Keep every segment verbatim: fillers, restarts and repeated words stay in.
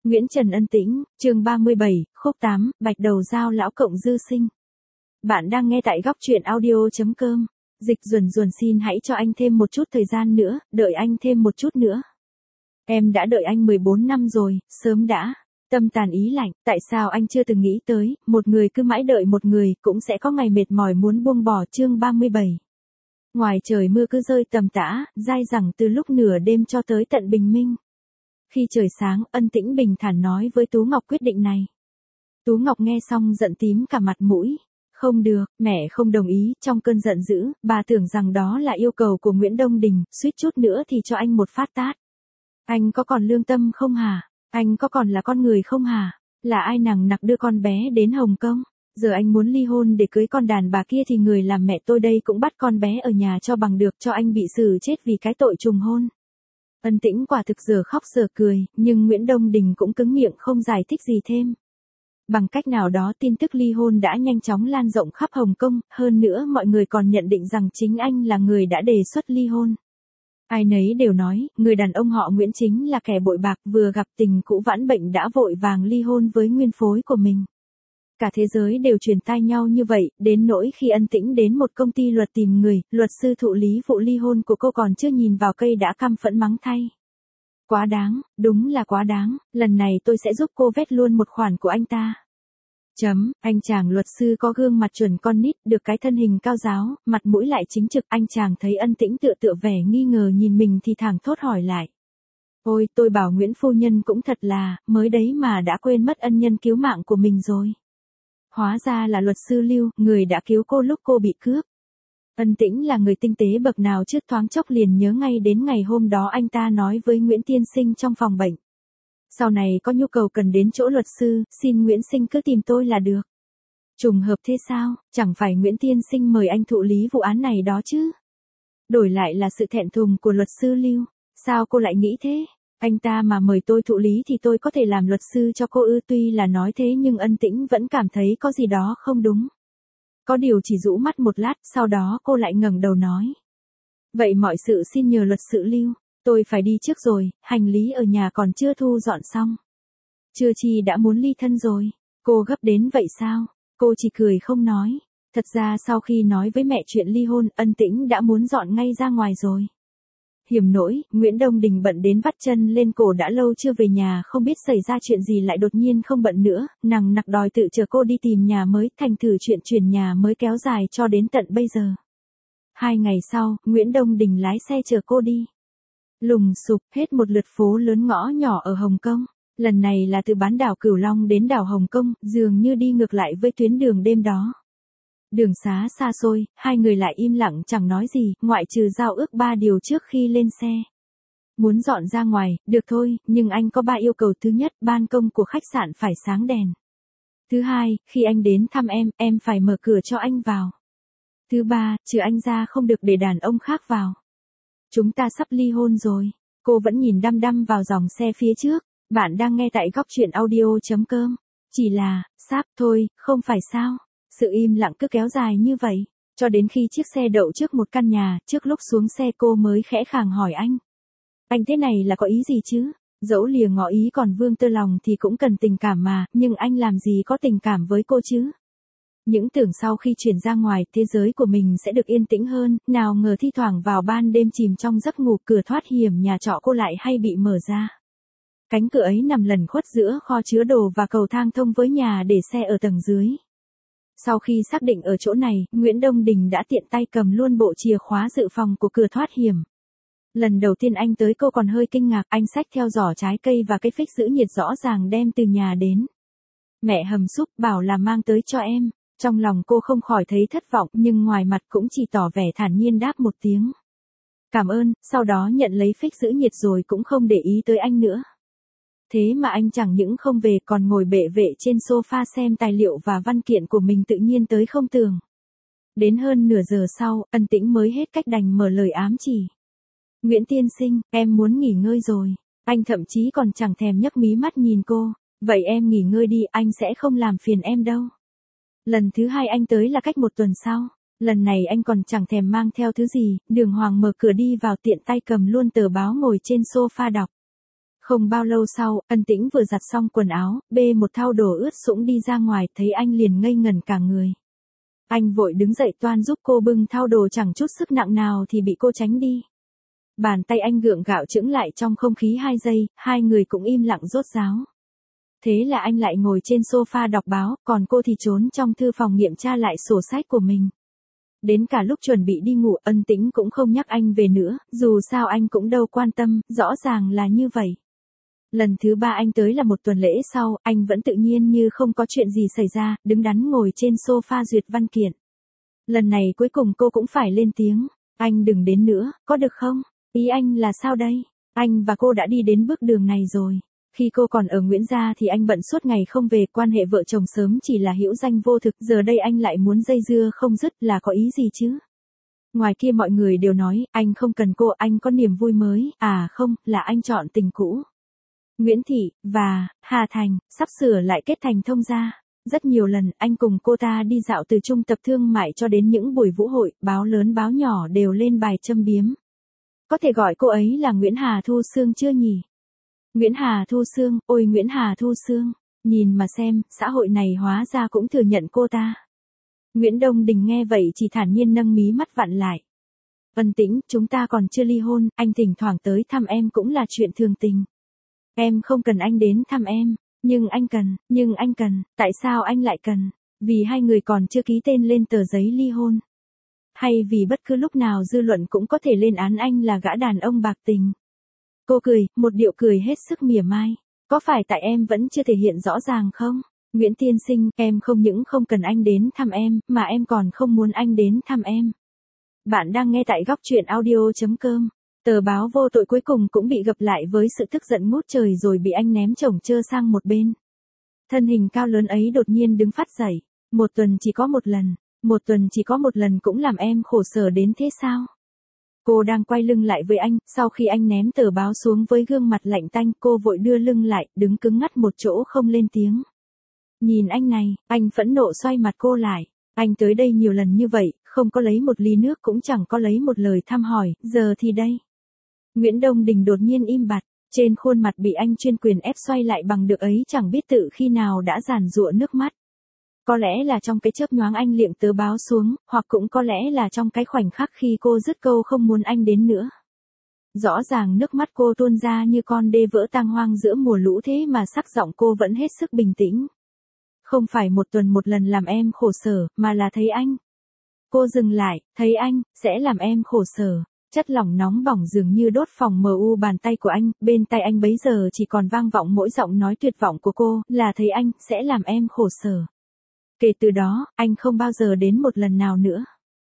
Nguyễn Trần Ân Tĩnh, chương ba mươi bảy, khúc tám, bạch đầu dao lão cộng dư sinh. Bạn đang nghe tại góc truyện audio chấm com. Dịch Duẩn Duẩn xin hãy cho anh thêm một chút thời gian nữa, đợi anh thêm một chút nữa. Em đã đợi anh mười bốn năm rồi, sớm đã. Tâm tàn ý lạnh, tại sao anh chưa từng nghĩ tới, một người cứ mãi đợi một người, cũng sẽ có ngày mệt mỏi muốn buông bỏ. Chương ba mươi bảy. Ngoài trời mưa cứ rơi tầm tã, dai dẳng từ lúc nửa đêm cho tới tận bình minh. Khi trời sáng, Ân Tĩnh bình thản nói với Tú Ngọc quyết định này. Tú Ngọc nghe xong giận tím cả mặt mũi. Không được, mẹ không đồng ý. Trong cơn giận dữ, bà tưởng rằng đó là yêu cầu của Nguyễn Đông Đình, suýt chút nữa thì cho anh một phát tát. Anh có còn lương tâm không hả? Anh có còn là con người không hả? Là ai nằng nặc đưa con bé đến Hồng Kông? Giờ anh muốn ly hôn để cưới con đàn bà kia thì người làm mẹ tôi đây cũng bắt con bé ở nhà cho bằng được, cho anh bị xử chết vì cái tội trùng hôn. Ân Tĩnh quả thực giờ khóc giờ cười, nhưng Nguyễn Đông Đình cũng cứng miệng không giải thích gì thêm. Bằng cách nào đó tin tức ly hôn đã nhanh chóng lan rộng khắp Hồng Kông, hơn nữa mọi người còn nhận định rằng chính anh là người đã đề xuất ly hôn. Ai nấy đều nói, người đàn ông họ Nguyễn chính là kẻ bội bạc, vừa gặp tình cũ vãn bệnh đã vội vàng ly hôn với nguyên phối của mình. Cả thế giới đều truyền tai nhau như vậy, đến nỗi khi Ân Tĩnh đến một công ty luật tìm người, luật sư thụ lý vụ ly hôn của cô còn chưa nhìn vào cây đã căm phẫn mắng thay. Quá đáng, đúng là quá đáng, lần này tôi sẽ giúp cô vét luôn một khoản của anh ta. Chấm, anh chàng luật sư có gương mặt chuẩn con nít, được cái thân hình cao ráo, mặt mũi lại chính trực. Anh chàng thấy Ân Tĩnh tựa tựa vẻ nghi ngờ nhìn mình thì thẳng thốt hỏi lại. Ôi, tôi bảo Nguyễn phu nhân cũng thật là, mới đấy mà đã quên mất ân nhân cứu mạng của mình rồi. Hóa ra là luật sư Lưu, người đã cứu cô lúc cô bị cướp. Ân Tĩnh là người tinh tế bậc nào chứ, thoáng chốc liền nhớ ngay đến ngày hôm đó anh ta nói với Nguyễn tiên sinh trong phòng bệnh. Sau này có nhu cầu cần đến chỗ luật sư, xin Nguyễn sinh cứ tìm tôi là được. Trùng hợp thế sao, chẳng phải Nguyễn tiên sinh mời anh thụ lý vụ án này đó chứ. Đổi lại là sự thẹn thùng của luật sư Lưu, sao cô lại nghĩ thế? Anh ta mà mời tôi thụ lý thì tôi có thể làm luật sư cho cô ư? Tuy là nói thế nhưng Ân Tĩnh vẫn cảm thấy có gì đó không đúng. Có điều chỉ rũ mắt một lát, sau đó cô lại ngẩng đầu nói. Vậy mọi sự xin nhờ luật sư Lưu, tôi phải đi trước rồi, hành lý ở nhà còn chưa thu dọn xong. Chưa chi đã muốn ly thân rồi, cô gấp đến vậy sao? Cô chỉ cười không nói. Thật ra sau khi nói với mẹ chuyện ly hôn, Ân Tĩnh đã muốn dọn ngay ra ngoài rồi. Hiểm nỗi, Nguyễn Đông Đình bận đến vắt chân lên cổ đã lâu chưa về nhà, không biết xảy ra chuyện gì lại đột nhiên không bận nữa, nằng nặc đòi tự chờ cô đi tìm nhà mới, thành thử chuyện chuyển nhà mới kéo dài cho đến tận bây giờ. Hai ngày sau, Nguyễn Đông Đình lái xe chờ cô đi. Lùng sục hết một lượt phố lớn ngõ nhỏ ở Hồng Kông, lần này là từ bán đảo Cửu Long đến đảo Hồng Kông, dường như đi ngược lại với tuyến đường đêm đó. Đường xá xa xôi, hai người lại im lặng chẳng nói gì, ngoại trừ giao ước ba điều trước khi lên xe. Muốn dọn ra ngoài, được thôi, nhưng anh có ba yêu cầu. Thứ nhất, ban công của khách sạn phải sáng đèn. Thứ hai, khi anh đến thăm em, em phải mở cửa cho anh vào. Thứ ba, trừ anh ra không được để đàn ông khác vào. Chúng ta sắp ly hôn rồi. Cô vẫn nhìn đăm đăm vào dòng xe phía trước. Bạn đang nghe tại góc truyện audio chấm com. Chỉ là, sáp thôi, không phải sao? Sự im lặng cứ kéo dài như vậy, cho đến khi chiếc xe đậu trước một căn nhà, trước lúc xuống xe cô mới khẽ khàng hỏi anh. Anh thế này là có ý gì chứ? Dẫu lìa ngỏ ý còn vương tơ lòng thì cũng cần tình cảm mà, nhưng anh làm gì có tình cảm với cô chứ? Những tưởng sau khi chuyển ra ngoài, thế giới của mình sẽ được yên tĩnh hơn, nào ngờ thi thoảng vào ban đêm chìm trong giấc ngủ, cửa thoát hiểm nhà trọ cô lại hay bị mở ra. Cánh cửa ấy nằm lẩn khuất giữa kho chứa đồ và cầu thang thông với nhà để xe ở tầng dưới. Sau khi xác định ở chỗ này, Nguyễn Đông Đình đã tiện tay cầm luôn bộ chìa khóa dự phòng của cửa thoát hiểm. Lần đầu tiên anh tới cô còn hơi kinh ngạc, anh xách theo giỏ trái cây và cái phích giữ nhiệt rõ ràng đem từ nhà đến. Mẹ hầm súp bảo là mang tới cho em. Trong lòng cô không khỏi thấy thất vọng, nhưng ngoài mặt cũng chỉ tỏ vẻ thản nhiên đáp một tiếng. Cảm ơn, sau đó nhận lấy phích giữ nhiệt rồi cũng không để ý tới anh nữa. Thế mà anh chẳng những không về còn ngồi bệ vệ trên sofa xem tài liệu và văn kiện của mình tự nhiên tới không tường. Đến hơn nửa giờ sau, Ân Tĩnh mới hết cách đành mở lời ám chỉ. Nguyễn tiên sinh, em muốn nghỉ ngơi rồi. Anh thậm chí còn chẳng thèm nhấc mí mắt nhìn cô. Vậy em nghỉ ngơi đi, anh sẽ không làm phiền em đâu. Lần thứ hai anh tới là cách một tuần sau. Lần này anh còn chẳng thèm mang theo thứ gì, đường hoàng mở cửa đi vào, tiện tay cầm luôn tờ báo ngồi trên sofa đọc. Không bao lâu sau, Ân Tĩnh vừa giặt xong quần áo, bê một thau đồ ướt sũng đi ra ngoài, thấy anh liền ngây ngẩn cả người. Anh vội đứng dậy toan giúp cô bưng thau đồ chẳng chút sức nặng nào thì bị cô tránh đi. Bàn tay anh gượng gạo chững lại trong không khí hai giây, hai người cũng im lặng rốt ráo. Thế là anh lại ngồi trên sofa đọc báo, còn cô thì trốn trong thư phòng nghiệm tra lại sổ sách của mình. Đến cả lúc chuẩn bị đi ngủ, Ân Tĩnh cũng không nhắc anh về nữa, dù sao anh cũng đâu quan tâm, rõ ràng là như vậy. Lần thứ ba anh tới là một tuần lễ sau, anh vẫn tự nhiên như không có chuyện gì xảy ra, đứng đắn ngồi trên sofa duyệt văn kiện. Lần này cuối cùng cô cũng phải lên tiếng, anh đừng đến nữa, có được không? Ý anh là sao đây? Anh và cô đã đi đến bước đường này rồi. Khi cô còn ở Nguyễn Gia thì anh bận suốt ngày không về, quan hệ vợ chồng sớm chỉ là hữu danh vô thực, giờ đây anh lại muốn dây dưa không dứt, là có ý gì chứ? Ngoài kia mọi người đều nói, anh không cần cô, anh có niềm vui mới, à không, là anh chọn tình cũ. Nguyễn Thị, và, Hà Thành, sắp sửa lại kết thành thông gia. Rất nhiều lần, anh cùng cô ta đi dạo từ trung tập thương mại cho đến những buổi vũ hội, báo lớn báo nhỏ đều lên bài châm biếm. Có thể gọi cô ấy là Nguyễn Hà Thu Sương chưa nhỉ? Nguyễn Hà Thu Sương, ôi Nguyễn Hà Thu Sương, nhìn mà xem, xã hội này hóa ra cũng thừa nhận cô ta. Nguyễn Đông Đình nghe vậy chỉ thản nhiên nâng mí mắt vặn lại. Ân Tĩnh, chúng ta còn chưa ly hôn, anh thỉnh thoảng tới thăm em cũng là chuyện thường tình. Em không cần anh đến thăm em, nhưng anh cần, nhưng anh cần, tại sao anh lại cần? Vì hai người còn chưa ký tên lên tờ giấy ly hôn. Hay vì bất cứ lúc nào dư luận cũng có thể lên án anh là gã đàn ông bạc tình. Cô cười, một điệu cười hết sức mỉa mai. Có phải tại em vẫn chưa thể hiện rõ ràng không? Nguyễn tiên sinh, em không những không cần anh đến thăm em, mà em còn không muốn anh đến thăm em. Bạn đang nghe tại góc truyện audio.com. Tờ báo vô tội cuối cùng cũng bị gặp lại với sự tức giận ngút trời rồi bị anh ném chổng chơ sang một bên. Thân hình cao lớn ấy đột nhiên đứng phát dậy. Một tuần chỉ có một lần, một tuần chỉ có một lần cũng làm em khổ sở đến thế sao? Cô đang quay lưng lại với anh, sau khi anh ném tờ báo xuống với gương mặt lạnh tanh, cô vội đưa lưng lại, đứng cứng ngắt một chỗ không lên tiếng. Nhìn anh này, anh phẫn nộ xoay mặt cô lại. Anh tới đây nhiều lần như vậy, không có lấy một ly nước cũng chẳng có lấy một lời thăm hỏi, giờ thì đây. Nguyễn Đông Đình đột nhiên im bặt, trên khuôn mặt bị anh chuyên quyền ép xoay lại bằng được ấy chẳng biết tự khi nào đã giàn giụa nước mắt. Có lẽ là trong cái chớp nhoáng anh liệng tờ báo xuống, hoặc cũng có lẽ là trong cái khoảnh khắc khi cô dứt câu không muốn anh đến nữa. Rõ ràng nước mắt cô tuôn ra như con đê vỡ tang hoang giữa mùa lũ thế mà sắc giọng cô vẫn hết sức bình tĩnh. Không phải một tuần một lần làm em khổ sở, mà là thấy anh. Cô dừng lại, thấy anh, sẽ làm em khổ sở. Chất lỏng nóng bỏng dường như đốt phòng mờ u bàn tay của anh, bên tai anh bấy giờ chỉ còn vang vọng mỗi giọng nói tuyệt vọng của cô, là thấy anh, sẽ làm em khổ sở. Kể từ đó, anh không bao giờ đến một lần nào nữa.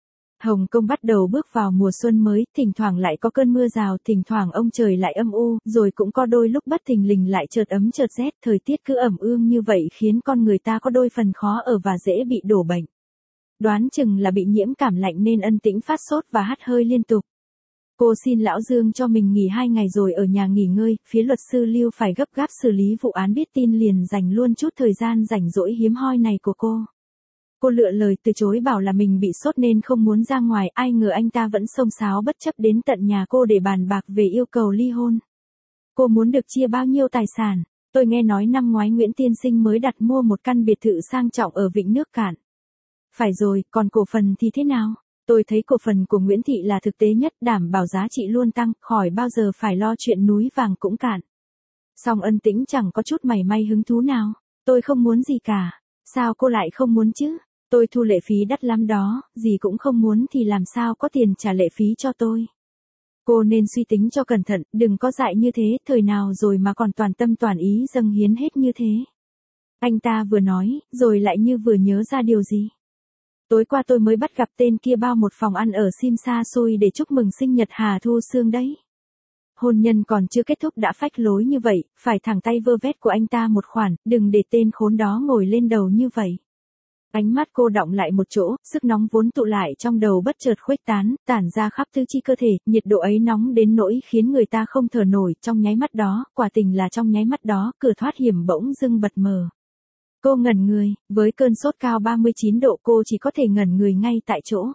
Hồng Kông bắt đầu bước vào mùa xuân mới, thỉnh thoảng lại có cơn mưa rào, thỉnh thoảng ông trời lại âm u, rồi cũng có đôi lúc bất thình lình lại chợt ấm chợt rét, thời tiết cứ ẩm ương như vậy khiến con người ta có đôi phần khó ở và dễ bị đổ bệnh. Đoán chừng là bị nhiễm cảm lạnh nên Ân Tĩnh phát sốt và hắt hơi liên tục. Cô xin lão Dương cho mình nghỉ hai ngày rồi ở nhà nghỉ ngơi, phía luật sư Lưu phải gấp gáp xử lý vụ án biết tin liền dành luôn chút thời gian rảnh rỗi hiếm hoi này của cô. Cô lựa lời từ chối bảo là mình bị sốt nên không muốn ra ngoài, ai ngờ anh ta vẫn xông xáo bất chấp đến tận nhà cô để bàn bạc về yêu cầu ly hôn. Cô muốn được chia bao nhiêu tài sản? Tôi nghe nói năm ngoái Nguyễn Tiên Sinh mới đặt mua một căn biệt thự sang trọng ở Vịnh Nước Cạn. Phải rồi, còn cổ phần thì thế nào? Tôi thấy cổ phần của Nguyễn Thị là thực tế nhất, đảm bảo giá trị luôn tăng, khỏi bao giờ phải lo chuyện núi vàng cũng cạn. Song Ân Tĩnh chẳng có chút mảy may hứng thú nào. Tôi không muốn gì cả. Sao cô lại không muốn chứ? Tôi thu lệ phí đắt lắm đó, gì cũng không muốn thì làm sao có tiền trả lệ phí cho tôi. Cô nên suy tính cho cẩn thận, đừng có dại như thế, thời nào rồi mà còn toàn tâm toàn ý dâng hiến hết như thế. Anh ta vừa nói, rồi lại như vừa nhớ ra điều gì. Tối qua tôi mới bắt gặp tên kia bao một phòng ăn ở Sim Sa Xui để chúc mừng sinh nhật Hà Thu Sương đấy. Hôn nhân còn chưa kết thúc đã phách lối như vậy, phải thẳng tay vơ vét của anh ta một khoản, đừng để tên khốn đó ngồi lên đầu như vậy. Ánh mắt cô đọng lại một chỗ, sức nóng vốn tụ lại trong đầu bất chợt khuếch tán, tản ra khắp tứ chi cơ thể, nhiệt độ ấy nóng đến nỗi khiến người ta không thở nổi, trong nháy mắt đó, quả tình là trong nháy mắt đó, cửa thoát hiểm bỗng dưng bật mở. Cô ngẩn người, với cơn sốt cao ba mươi chín độ cô chỉ có thể ngẩn người ngay tại chỗ.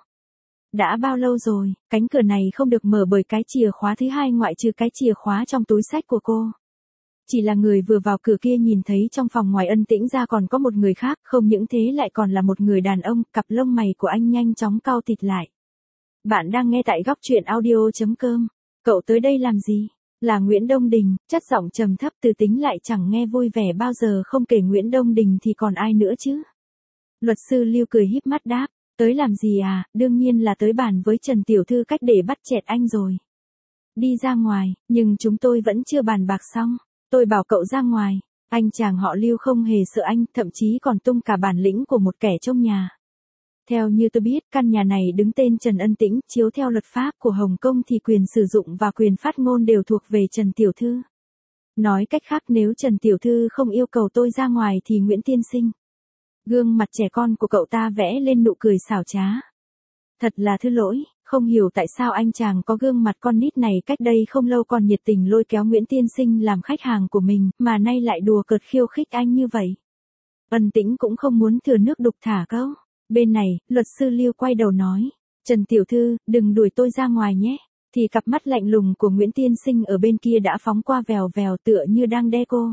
Đã bao lâu rồi, cánh cửa này không được mở bởi cái chìa khóa thứ hai ngoại trừ cái chìa khóa trong túi xách của cô. Chỉ là người vừa vào cửa kia nhìn thấy trong phòng ngoài Ân Tĩnh ra còn có một người khác, không những thế lại còn là một người đàn ông, cặp lông mày của anh nhanh chóng cau thịt lại. Bạn đang nghe tại góc truyện audio.com. Cậu tới đây làm gì? Là Nguyễn Đông Đình, chất giọng trầm thấp từ tính lại chẳng nghe vui vẻ bao giờ, không kể Nguyễn Đông Đình thì còn ai nữa chứ? Luật sư Lưu cười híp mắt đáp, tới làm gì à, đương nhiên là tới bàn với Trần Tiểu Thư cách để bắt chẹt anh rồi. Đi ra ngoài, nhưng chúng tôi vẫn chưa bàn bạc xong, tôi bảo cậu ra ngoài. Anh chàng họ Lưu không hề sợ anh, thậm chí còn tung cả bản lĩnh của một kẻ trong nhà. Theo như tôi biết, căn nhà này đứng tên Trần Ân Tĩnh, chiếu theo luật pháp của Hồng Kông thì quyền sử dụng và quyền phát ngôn đều thuộc về Trần Tiểu Thư. Nói cách khác, nếu Trần Tiểu Thư không yêu cầu tôi ra ngoài thì Nguyễn Tiên Sinh. Gương mặt trẻ con của cậu ta vẽ lên nụ cười xảo trá. Thật là thứ lỗi, không hiểu tại sao anh chàng có gương mặt con nít này cách đây không lâu còn nhiệt tình lôi kéo Nguyễn Tiên Sinh làm khách hàng của mình, mà nay lại đùa cợt khiêu khích anh như vậy. Ân Tĩnh cũng không muốn thừa nước đục thả câu. Bên này, luật sư Lưu quay đầu nói, Trần Tiểu Thư, đừng đuổi tôi ra ngoài nhé. Thì cặp mắt lạnh lùng của Nguyễn Tiên Sinh ở bên kia đã phóng qua vèo vèo tựa như đang đe cô.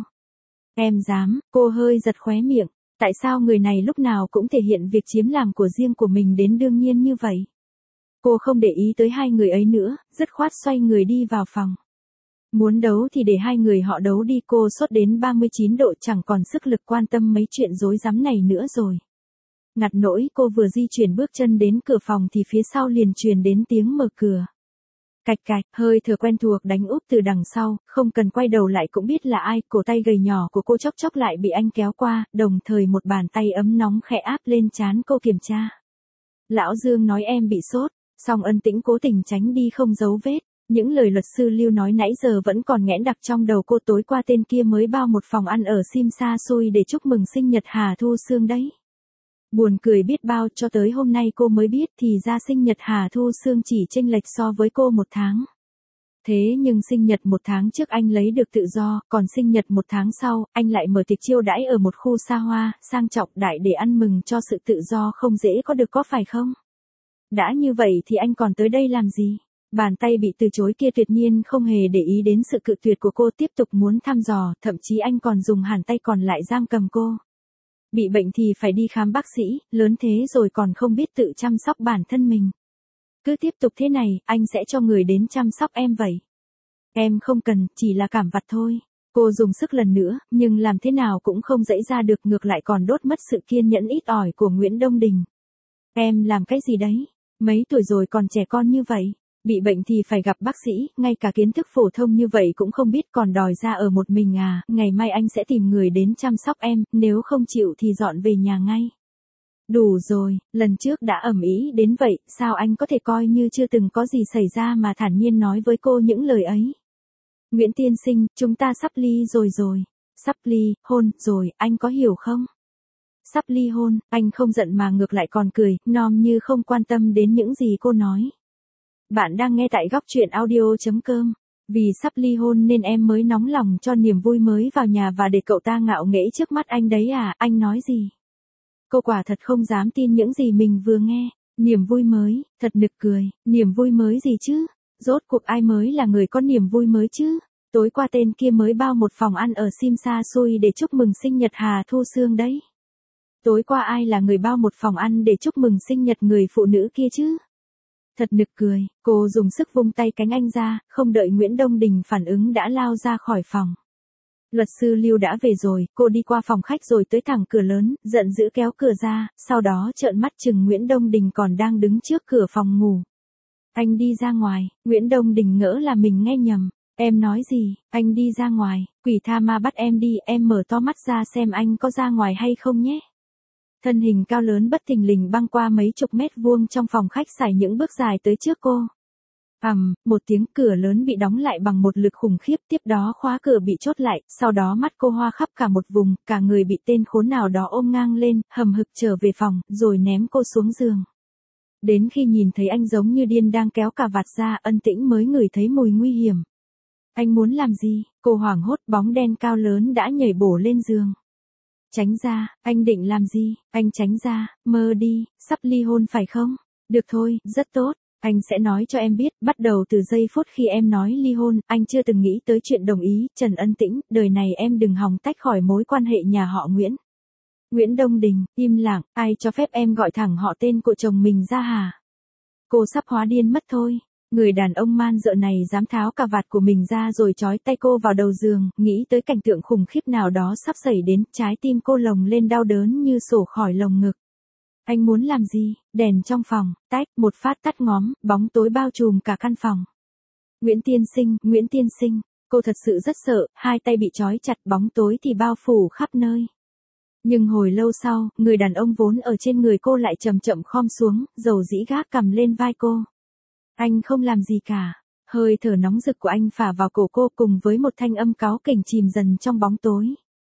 Em dám, cô hơi giật khóe miệng. Tại sao người này lúc nào cũng thể hiện việc chiếm làm của riêng của mình đến đương nhiên như vậy? Cô không để ý tới hai người ấy nữa, dứt khoát xoay người đi vào phòng. Muốn đấu thì để hai người họ đấu đi, cô sốt đến ba mươi chín độ chẳng còn sức lực quan tâm mấy chuyện rối rắm này nữa rồi. Ngặt nỗi cô vừa di chuyển bước chân đến cửa phòng thì phía sau liền truyền đến tiếng mở cửa. Cạch cạch, hơi thở quen thuộc đánh úp từ đằng sau, không cần quay đầu lại cũng biết là ai, cổ tay gầy nhỏ của cô chốc chốc lại bị anh kéo qua, đồng thời một bàn tay ấm nóng khẽ áp lên trán cô kiểm tra. Lão Dương nói em bị sốt, song Ân Tĩnh cố tình tránh đi không giấu vết. Những lời luật sư Lưu nói nãy giờ vẫn còn nghẽn đặc trong đầu cô, tối qua tên kia mới bao một phòng ăn ở Sim xa xôi để chúc mừng sinh nhật Hà Thu Sương đấy. Buồn cười biết bao, cho tới hôm nay cô mới biết thì ra sinh nhật Hà Thu Sương chỉ chênh lệch so với cô một tháng. Thế nhưng sinh nhật một tháng trước anh lấy được tự do, còn sinh nhật một tháng sau, anh lại mở tiệc chiêu đãi ở một khu xa hoa, sang trọng đại để ăn mừng cho sự tự do không dễ có được, có phải không? Đã như vậy thì anh còn tới đây làm gì? Bàn tay bị từ chối kia tuyệt nhiên không hề để ý đến sự cự tuyệt của cô, tiếp tục muốn thăm dò, thậm chí anh còn dùng hàn tay còn lại giam cầm cô. Bị bệnh thì phải đi khám bác sĩ, lớn thế rồi còn không biết tự chăm sóc bản thân mình. Cứ tiếp tục thế này, anh sẽ cho người đến chăm sóc em vậy. Em không cần, chỉ là cảm vặt thôi. Cô dùng sức lần nữa, nhưng làm thế nào cũng không dãy ra được, ngược lại còn đốt mất sự kiên nhẫn ít ỏi của Nguyễn Đông Đình. Em làm cái gì đấy? Mấy tuổi rồi còn trẻ con như vậy? Bị bệnh thì phải gặp bác sĩ, ngay cả kiến thức phổ thông như vậy cũng không biết còn đòi ra ở một mình à, ngày mai anh sẽ tìm người đến chăm sóc em, nếu không chịu thì dọn về nhà ngay. Đủ rồi, lần trước đã ầm ĩ đến vậy, sao anh có thể coi như chưa từng có gì xảy ra mà thản nhiên nói với cô những lời ấy? Nguyễn Tiên Sinh, chúng ta sắp ly rồi rồi. Sắp ly, hôn, rồi, anh có hiểu không? Sắp ly hôn, anh không giận mà ngược lại còn cười, nom như không quan tâm đến những gì cô nói. Bạn đang nghe tại góc truyện audio.com. Vì sắp ly hôn nên em mới nóng lòng cho niềm vui mới vào nhà và để cậu ta ngạo nghễ trước mắt anh đấy à, anh nói gì? Cô quả thật không dám tin những gì mình vừa nghe. Niềm vui mới, thật nực cười, niềm vui mới gì chứ? Rốt cuộc ai mới là người có niềm vui mới chứ? Tối qua tên kia mới bao một phòng ăn ở Sim xa xôi để chúc mừng sinh nhật Hà Thu Sương đấy. Tối qua ai là người bao một phòng ăn để chúc mừng sinh nhật người phụ nữ kia chứ? Thật nực cười, cô dùng sức vung tay cánh anh ra, không đợi Nguyễn Đông Đình phản ứng đã lao ra khỏi phòng. Luật sư Lưu đã về rồi, cô đi qua phòng khách rồi tới thẳng cửa lớn, giận dữ kéo cửa ra, sau đó trợn mắt chừng Nguyễn Đông Đình còn đang đứng trước cửa phòng ngủ. Anh đi ra ngoài, Nguyễn Đông Đình ngỡ là mình nghe nhầm. Em nói gì, anh đi ra ngoài, quỷ tha ma bắt em đi, em mở to mắt ra xem anh có ra ngoài hay không nhé. Thân hình cao lớn bất thình lình băng qua mấy chục mét vuông trong phòng khách xài những bước dài tới trước cô. Ầm, một tiếng, cửa lớn bị đóng lại bằng một lực khủng khiếp, tiếp đó khóa cửa bị chốt lại, sau đó mắt cô hoa khắp cả một vùng, cả người bị tên khốn nào đó ôm ngang lên, hầm hực trở về phòng, rồi ném cô xuống giường. Đến khi nhìn thấy anh giống như điên đang kéo cà vạt ra, Ân Tĩnh mới ngửi thấy mùi nguy hiểm. Anh muốn làm gì? Cô hoảng hốt, bóng đen cao lớn đã nhảy bổ lên giường. Tránh ra, anh định làm gì? Anh tránh ra, mơ đi, sắp ly hôn phải không? Được thôi, rất tốt. Anh sẽ nói cho em biết, bắt đầu từ giây phút khi em nói ly hôn, anh chưa từng nghĩ tới chuyện đồng ý, Trần Ân Tĩnh, đời này em đừng hòng tách khỏi mối quan hệ nhà họ Nguyễn. Nguyễn Đông Đình, im lặng, ai cho phép em gọi thẳng họ tên của chồng mình ra hả? Cô sắp hóa điên mất thôi. Người đàn ông man dợ này dám tháo cà vạt của mình ra rồi trói tay cô vào đầu giường, nghĩ tới cảnh tượng khủng khiếp nào đó sắp xảy đến, trái tim cô lồng lên đau đớn như sổ khỏi lồng ngực. Anh muốn làm gì? Đèn trong phòng, tách, một phát tắt ngóm, bóng tối bao trùm cả căn phòng. Nguyễn Tiên Sinh, Nguyễn Tiên Sinh, cô thật sự rất sợ, hai tay bị trói chặt, bóng tối thì bao phủ khắp nơi. Nhưng hồi lâu sau, người đàn ông vốn ở trên người cô lại chậm chậm khom xuống, dầu dĩ gác cầm lên vai cô. Anh không làm gì cả. Hơi thở nóng rực của anh phả vào cổ cô cùng với một thanh âm cáu kỉnh chìm dần trong bóng tối.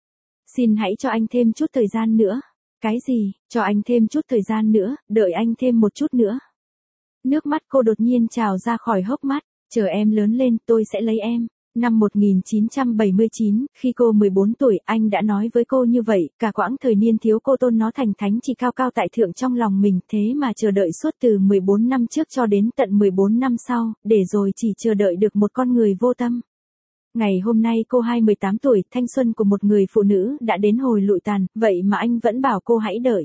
Xin hãy cho anh thêm chút thời gian nữa. Cái gì? Cho anh thêm chút thời gian nữa, đợi anh thêm một chút nữa. Nước mắt cô đột nhiên trào ra khỏi hốc mắt. Chờ em lớn lên, tôi sẽ lấy em. Năm một nghìn chín trăm bảy mươi chín, khi cô mười bốn tuổi, anh đã nói với cô như vậy, cả quãng thời niên thiếu cô tôn nó thành thánh chỉ cao cao tại thượng trong lòng mình, thế mà chờ đợi suốt từ mười bốn năm trước cho đến tận mười bốn năm sau, để rồi chỉ chờ đợi được một con người vô tâm. Ngày hôm nay cô hai mươi tám tuổi, thanh xuân của một người phụ nữ đã đến hồi lụi tàn, vậy mà anh vẫn bảo cô hãy đợi.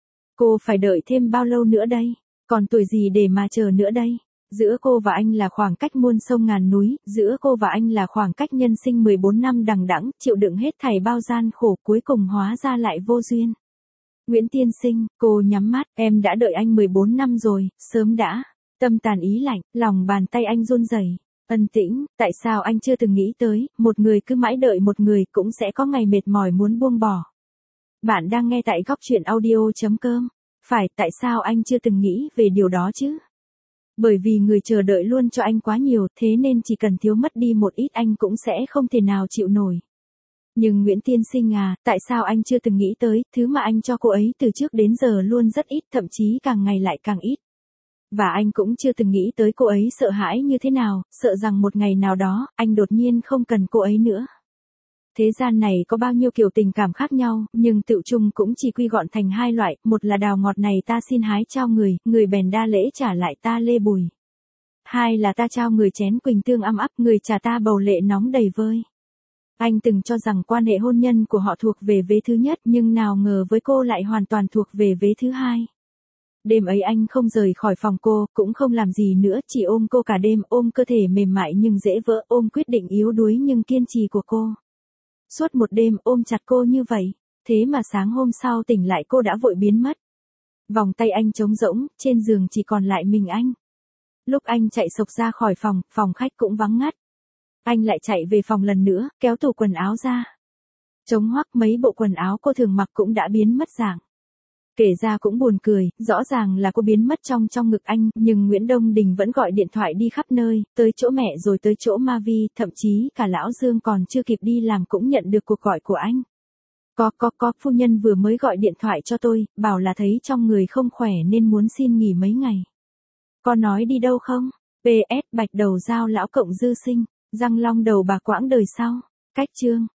Cô phải đợi thêm bao lâu nữa đây? Còn tuổi gì để mà chờ nữa đây? Giữa cô và anh là khoảng cách muôn sông ngàn núi, giữa cô và anh là khoảng cách nhân sinh mười bốn năm đằng đẵng, chịu đựng hết thảy bao gian khổ, cuối cùng hóa ra lại vô duyên. Nguyễn Tiên Sinh, cô nhắm mắt, em đã đợi anh mười bốn năm rồi, sớm đã. Tâm tàn ý lạnh, lòng bàn tay anh run rẩy. Ân Tĩnh, tại sao anh chưa từng nghĩ tới, một người cứ mãi đợi một người cũng sẽ có ngày mệt mỏi muốn buông bỏ. Bạn đang nghe tại góc truyện audio chấm com. Phải, tại sao anh chưa từng nghĩ về điều đó chứ? Bởi vì người chờ đợi luôn cho anh quá nhiều, thế nên chỉ cần thiếu mất đi một ít anh cũng sẽ không thể nào chịu nổi. Nhưng Nguyễn Tiên Sinh à, tại sao anh chưa từng nghĩ tới, thứ mà anh cho cô ấy từ trước đến giờ luôn rất ít, thậm chí càng ngày lại càng ít. Và anh cũng chưa từng nghĩ tới cô ấy sợ hãi như thế nào, sợ rằng một ngày nào đó, anh đột nhiên không cần cô ấy nữa. Thế gian này có bao nhiêu kiểu tình cảm khác nhau, nhưng tựu chung cũng chỉ quy gọn thành hai loại, một là đào ngọt này ta xin hái trao người, người bèn đa lễ trả lại ta lê bùi. Hai là ta trao người chén quỳnh tương âm ấp, người trả ta bầu lệ nóng đầy vơi. Anh từng cho rằng quan hệ hôn nhân của họ thuộc về vế thứ nhất, nhưng nào ngờ với cô lại hoàn toàn thuộc về vế thứ hai. Đêm ấy anh không rời khỏi phòng cô, cũng không làm gì nữa, chỉ ôm cô cả đêm, ôm cơ thể mềm mại nhưng dễ vỡ, ôm quyết định yếu đuối nhưng kiên trì của cô. Suốt một đêm ôm chặt cô như vậy, thế mà sáng hôm sau tỉnh lại cô đã vội biến mất. Vòng tay anh trống rỗng, trên giường chỉ còn lại mình anh. Lúc anh chạy xộc ra khỏi phòng, phòng khách cũng vắng ngắt. Anh lại chạy về phòng lần nữa, kéo tủ quần áo ra. Trống hoắc, mấy bộ quần áo cô thường mặc cũng đã biến mất dạng. Kể ra cũng buồn cười, rõ ràng là cô biến mất trong trong ngực anh, nhưng Nguyễn Đông Đình vẫn gọi điện thoại đi khắp nơi, tới chỗ mẹ rồi tới chỗ Ma Vi, thậm chí cả Lão Dương còn chưa kịp đi làm cũng nhận được cuộc gọi của anh. Có có có, phu nhân vừa mới gọi điện thoại cho tôi, bảo là thấy trong người không khỏe nên muốn xin nghỉ mấy ngày. Có nói đi đâu không? pê ét Bạch đầu dao lão cộng dư sinh, răng long đầu bà quãng đời sau. Cách chương.